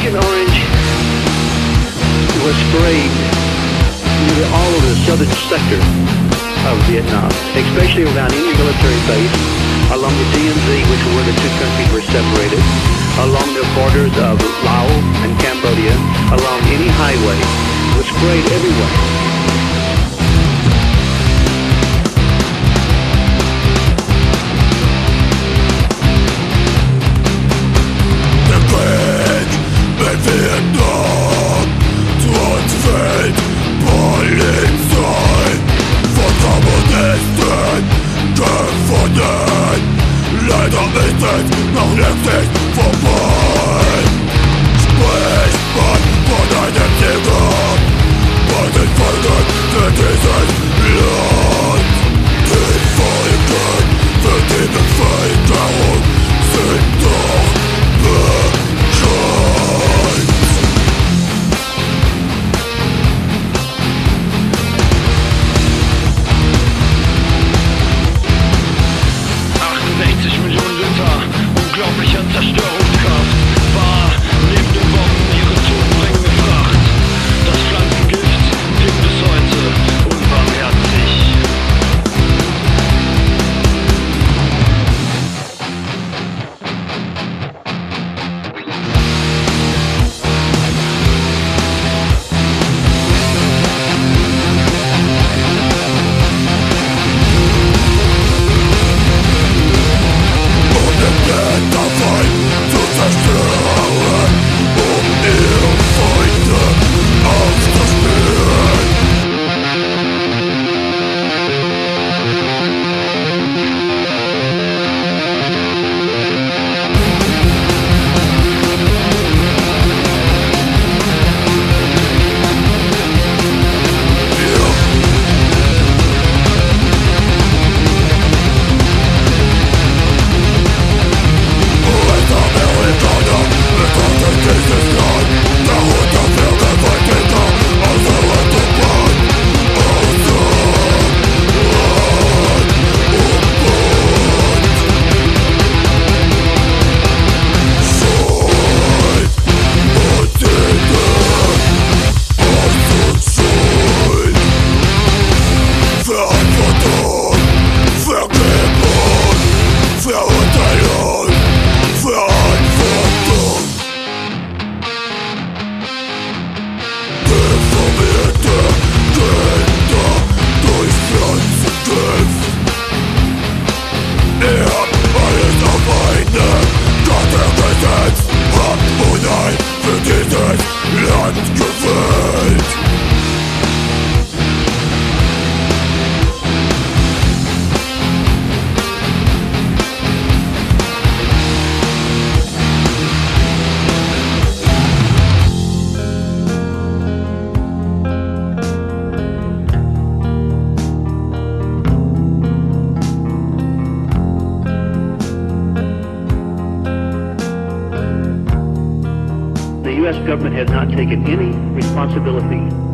Agent Orange was sprayed nearly all over the southern sector of Vietnam, especially around any military base, along the DMZ, which were where the two countries were separated, along the borders of Laos and Cambodia, along any highway. It was sprayed everywhere. Leider ist es noch längst nicht vorbei. Spricht man von einem Sieger, was sind Folgen für dieses Land? Die Folgen für die Bevölkerung sind doch bekannt. Unglaublicher Zerstörungskraft, war lebende Bomben ihre todbringende Fracht. Das Pflanzengift wirkt bis heute unbarmherzig. The U.S. government has not taken any responsibility